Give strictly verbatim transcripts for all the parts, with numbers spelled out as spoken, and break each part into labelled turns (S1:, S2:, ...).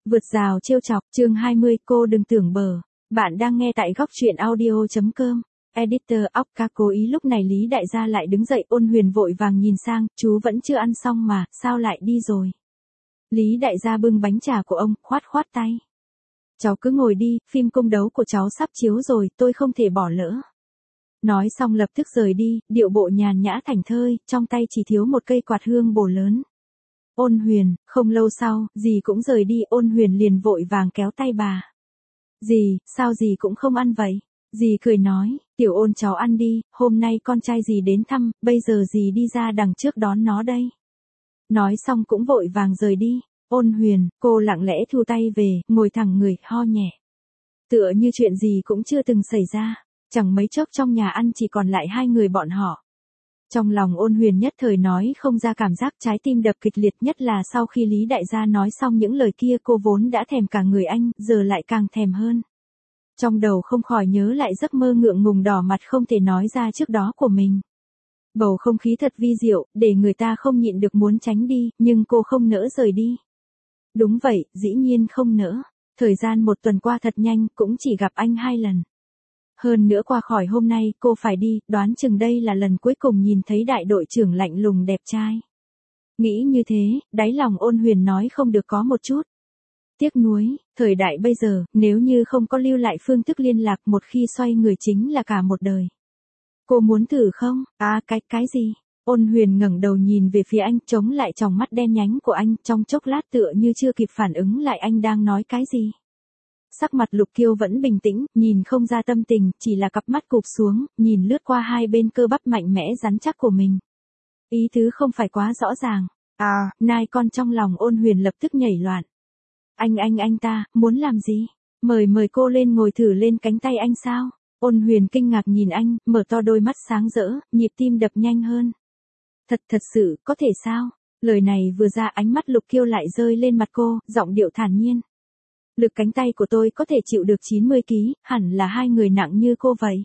S1: Vượt rào trêu chọc, chương hai mươi, cô đừng tưởng bờ. Bạn đang nghe tại góc truyện audio chấm com. Editor Occa cố ý lúc này Lý Đại Gia lại đứng dậy. Ôn Huyền vội vàng nhìn sang, chú vẫn chưa ăn xong mà, sao lại đi rồi? Lý Đại Gia bưng bánh trà của ông, khoát khoát tay. Cháu cứ ngồi đi, phim cung đấu của cháu sắp chiếu rồi, tôi không thể bỏ lỡ. Nói xong lập tức rời đi, điệu bộ nhàn nhã thảnh thơi, trong tay chỉ thiếu một cây quạt hương bổ lớn. Ôn Huyền, không lâu sau, dì cũng rời đi. Ôn Huyền liền vội vàng kéo tay bà. Dì, sao dì cũng không ăn vậy? Dì cười nói, Tiểu Ôn cháu ăn đi, hôm nay con trai dì đến thăm, bây giờ dì đi ra đằng trước đón nó đây. Nói xong cũng vội vàng rời đi. Ôn Huyền, cô lặng lẽ thu tay về, ngồi thẳng người, ho nhẹ. Tựa như chuyện gì cũng chưa từng xảy ra, chẳng mấy chốc trong nhà ăn chỉ còn lại hai người bọn họ. Trong lòng Ôn Huyền nhất thời nói không ra cảm giác, trái tim đập kịch liệt, nhất là sau khi Lý Đại Gia nói xong những lời kia, cô vốn đã thèm cả người anh, giờ lại càng thèm hơn. Trong đầu không khỏi nhớ lại giấc mơ ngượng ngùng đỏ mặt không thể nói ra trước đó của mình. Bầu không khí thật vi diệu, để người ta không nhịn được muốn tránh đi, nhưng cô không nỡ rời đi. Đúng vậy, dĩ nhiên không nỡ. Thời gian một tuần qua thật nhanh, cũng chỉ gặp anh hai lần. Hơn nữa qua khỏi hôm nay, cô phải đi, đoán chừng đây là lần cuối cùng nhìn thấy đại đội trưởng lạnh lùng đẹp trai. Nghĩ như thế, đáy lòng Ôn Huyền nói không được có một chút tiếc nuối. Thời đại bây giờ, nếu như không có lưu lại phương thức liên lạc, một khi xoay người chính là cả một đời. Cô muốn thử không? À, cái, cái gì? Ôn Huyền ngẩng đầu nhìn về phía anh, chống lại tròng mắt đen nhánh của anh, trong chốc lát tựa như chưa kịp phản ứng lại anh đang nói cái gì. Sắc mặt Lục Kiêu vẫn bình tĩnh, nhìn không ra tâm tình, chỉ là cặp mắt cụp xuống, nhìn lướt qua hai bên cơ bắp mạnh mẽ rắn chắc của mình. Ý tứ không phải quá rõ ràng. À, nai con trong lòng Ôn Huyền lập tức nhảy loạn. Anh anh anh ta, muốn làm gì? Mời mời cô lên ngồi thử lên cánh tay anh sao? Ôn Huyền kinh ngạc nhìn anh, mở to đôi mắt sáng rỡ, nhịp tim đập nhanh hơn. Thật thật sự, có thể sao? Lời này vừa ra ánh mắt Lục Kiêu lại rơi lên mặt cô, giọng điệu thản nhiên. Lực cánh tay của tôi có thể chịu được chín mươi ki lô gam, hẳn là hai người nặng như cô vậy.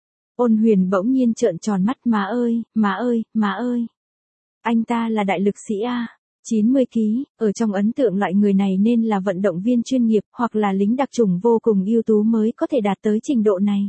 S1: Ôn Huyền bỗng nhiên trợn tròn mắt, má ơi, má ơi, má ơi. Anh ta là đại lực sĩ a. chín mươi ki lô gam, ở trong ấn tượng loại người này nên là vận động viên chuyên nghiệp, hoặc là lính đặc chủng vô cùng ưu tú mới có thể đạt tới trình độ này.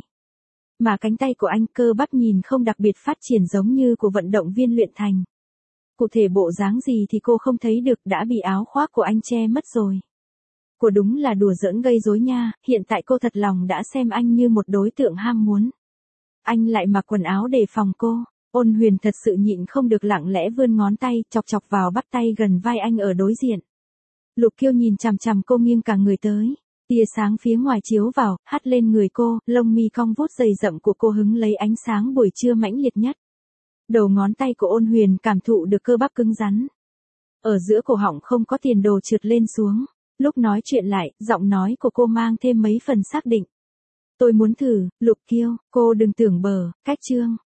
S1: Mà cánh tay của anh cơ bắp nhìn không đặc biệt phát triển giống như của vận động viên luyện thành. Cụ thể bộ dáng gì thì cô không thấy được, đã bị áo khoác của anh che mất rồi. Cô đúng là đùa giỡn gây rối nha, hiện tại cô thật lòng đã xem anh như một đối tượng ham muốn. Anh lại mặc quần áo đề phòng cô. Ôn Huyền thật sự nhịn không được lặng lẽ vươn ngón tay, chọc chọc vào bắp tay gần vai anh ở đối diện. Lục Kiêu nhìn chằm chằm cô nghiêng cả người tới. Tia sáng phía ngoài chiếu vào, hắt lên người cô, lông mi cong vút dày rậm của cô hứng lấy ánh sáng buổi trưa mãnh liệt nhất. Đầu ngón tay của Ôn Huyền cảm thụ được cơ bắp cứng rắn. Ở giữa cổ họng không có tiền đồ trượt lên xuống. Lúc nói chuyện lại, giọng nói của cô mang thêm mấy phần xác định. Tôi muốn thử, Lục Kiêu, cô đừng tưởng bờ, cách chương.